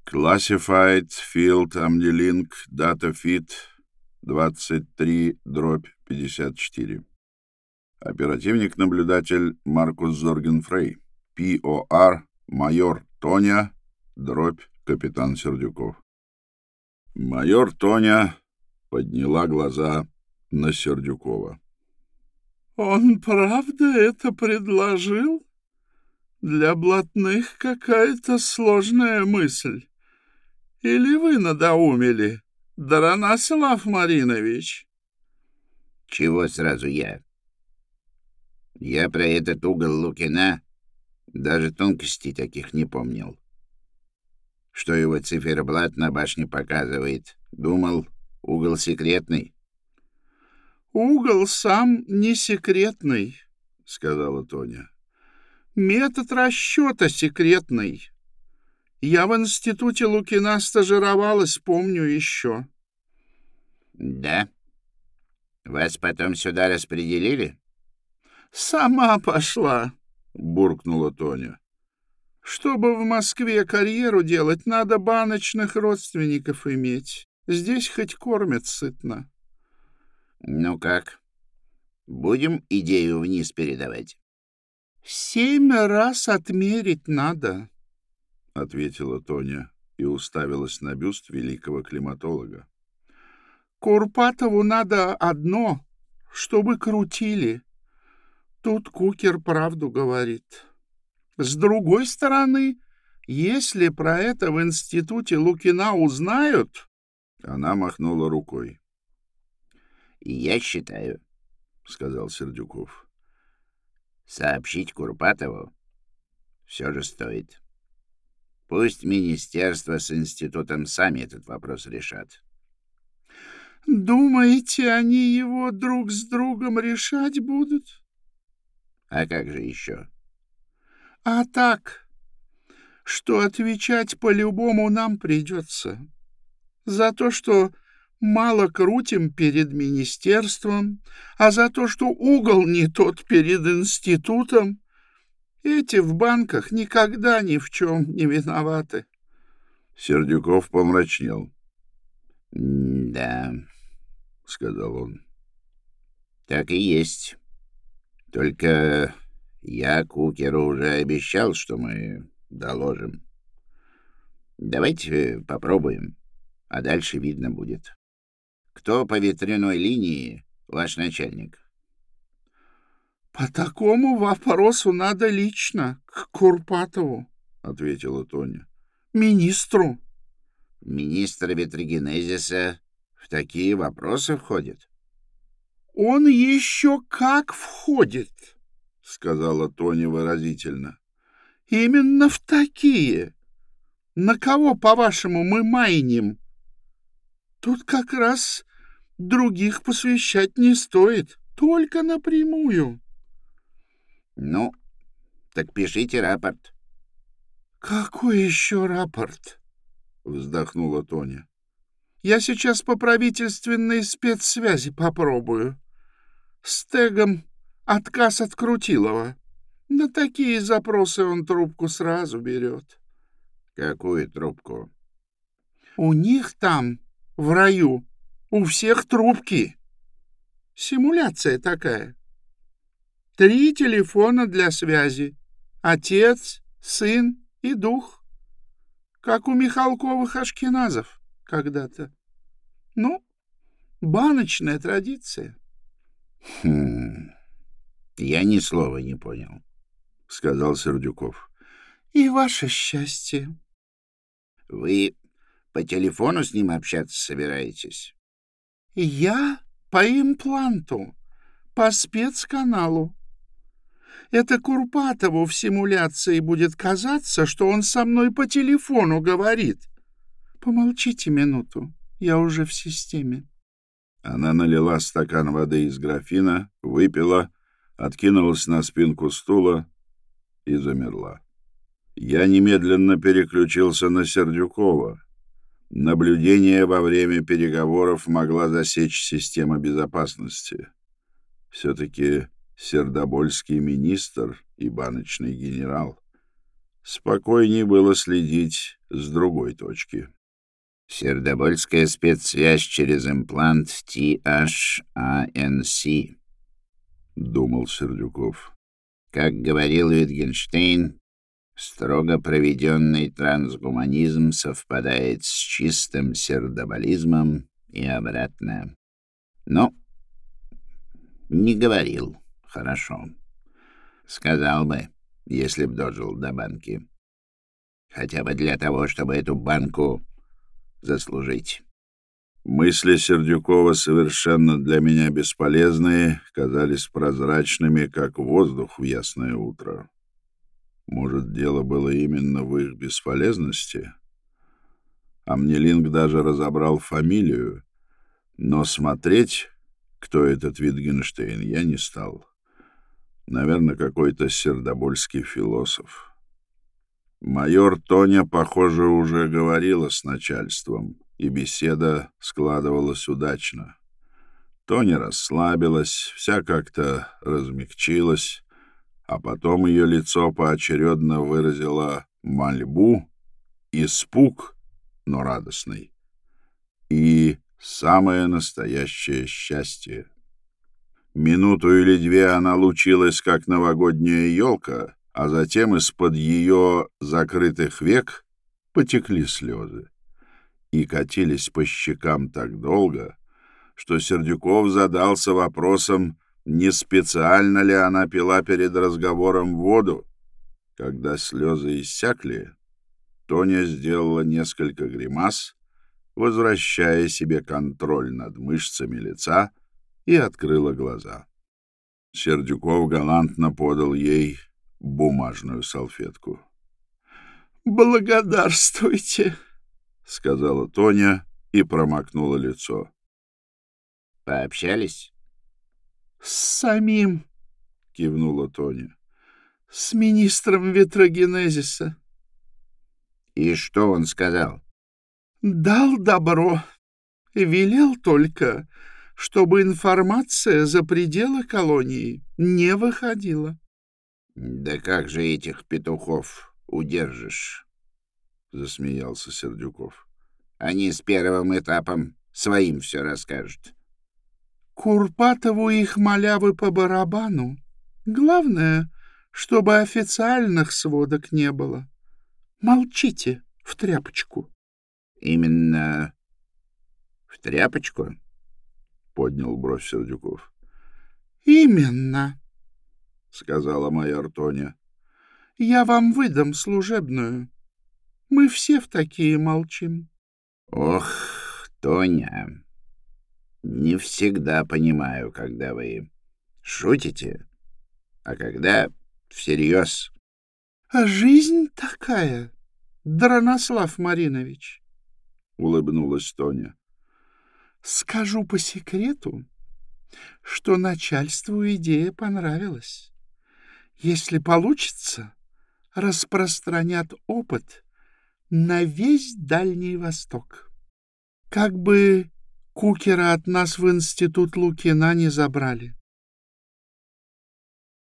Classified Field Amnilink Data Feed 23/54. Оперативник-наблюдатель Маркус Зоргенфрей. ПОР майор Тоня, капитан Сердюков. Майор Тоня подняла глаза на Сердюкова. «Он правда это предложил? Для блатных какая-то сложная мысль. Или вы надоумили, Даранаслав Маринович?» «Чего сразу я? Я про этот угол Лукина даже тонкостей таких не помнил. Что его циферблат на башне показывает? Думал, угол секретный». «Угол сам не секретный», — сказала Тоня. «Метод расчета секретный. Я в институте Лукина стажировалась, помню еще». «Да? Вас потом сюда распределили?» «Сама пошла», — буркнула Тоня. «Чтобы в Москве карьеру делать, надо баночных родственников иметь. Здесь хоть кормят сытно». «Ну как? Будем идею вниз передавать?» 7 раз отмерить надо», — ответила Тоня и уставилась на бюст великого климатолога. «Курпатову надо одно, чтобы крутили. Тут Кукер правду говорит. С другой стороны, если про это в институте Лукина узнают...» Она махнула рукой. «Я считаю, — сказал Сердюков, — сообщить Курпатову все же стоит. Пусть министерство с институтом сами этот вопрос решат». «Думаете, они его друг с другом решать будут?» «А как же еще?» «А так, что отвечать по-любому нам придется. За то, что мало крутим перед министерством, а за то, что угол не тот перед институтом. Эти в банках никогда ни в чем не виноваты». Сердюков помрачнел. «Да, — сказал он, — так и есть. Только я Кукеру уже обещал, что мы доложим. Давайте попробуем, а дальше видно будет. Кто по ветряной линии ваш начальник?» «По такому вопросу надо лично к Курпатову», — ответила Тоня. «Министру». «Министр ветрогенезиса в такие вопросы входит?» «Он еще как входит», — сказала Тоня выразительно. «Именно в такие. На кого, по-вашему, мы майним? Тут как раз других посвящать не стоит, только напрямую». «Ну, так пишите рапорт». «Какой еще рапорт?» — вздохнула Тоня. «Я сейчас по правительственной спецсвязи попробую. С тегом «Отказ от Крутилова». На такие запросы он трубку сразу берет». «Какую трубку?» «У них там, в раю, у всех трубки. Симуляция такая. 3 телефона для связи. Отец, сын и дух. Как у Михалковых-Ашкеназов когда-то. Ну, баночная традиция». Я ни слова не понял, — сказал Сердюков. «И ваше счастье». «Вы по телефону с ним общаться собираетесь?» «Я по импланту, по спецканалу. Это Курпатову в симуляции будет казаться, что он со мной по телефону говорит. Помолчите минуту, я уже в системе». Она налила стакан воды из графина, выпила, откинулась на спинку стула и замерла. Я немедленно переключился на Сердюкова. Наблюдение во время переговоров могла засечь система безопасности. Все-таки сердобольский министр и баночный генерал. Спокойнее было следить с другой точки. Сердобольская спецсвязь через имплант THANC, — думал Сердюков. как говорил Wittgenstein, строго проведенный трансгуманизм совпадает с чистым сердоболизмом и обратно. Но не говорил. Хорошо. Сказал бы, если б дожил до банки. Хотя бы для того, чтобы эту банку заслужить. Мысли Сердюкова, совершенно для меня бесполезные, казались прозрачными, как воздух в ясное утро. Может, дело было именно в их бесполезности? А Мнелинг даже разобрал фамилию, но смотреть, кто этот Wittgenstein, я не стал. Наверное, какой-то сердобольский философ. Майор Тоня, похоже, уже говорила с начальством, и беседа складывалась удачно. Тоня расслабилась, вся как-то размягчилась, а потом ее лицо поочередно выразило мольбу, испуг, но радостный, и самое настоящее счастье. Минуту или две она лучилась, как новогодняя елка, а затем из-под ее закрытых век потекли слезы и катились по щекам так долго, что Сердюков задался вопросом, не специально ли она пила перед разговором воду. Когда слезы иссякли, Тоня сделала несколько гримас, возвращая себе контроль над мышцами лица, и открыла глаза. Сердюков галантно подал ей бумажную салфетку. «Благодарствуйте», — сказала Тоня и промокнула лицо. Пообщались? — «с самим», — кивнула Тоня. — «с министром ветрогенезиса». И что он сказал? «Дал добро. Велел только, чтобы информация за пределы колонии не выходила». Да как же этих петухов удержишь? — засмеялся Сердюков. Они с первым этапом своим все расскажут. Курпатову их малявы по барабану. Главное, чтобы официальных сводок не было. Молчите в тряпочку. — Именно в тряпочку? — поднял бровь Сердюков. — Именно, — сказала майор Тоня. — я вам выдам служебную. Мы все в такие молчим. — Ох, Тоня, не всегда понимаю, когда вы шутите, а когда всерьез. — А жизнь такая, Дронослав Маринович. — улыбнулась Тоня. — Скажу по секрету, что начальству идея понравилась. Если получится, распространят опыт на весь Дальний Восток. Как бы Кукера от нас в институт Лукина не забрали.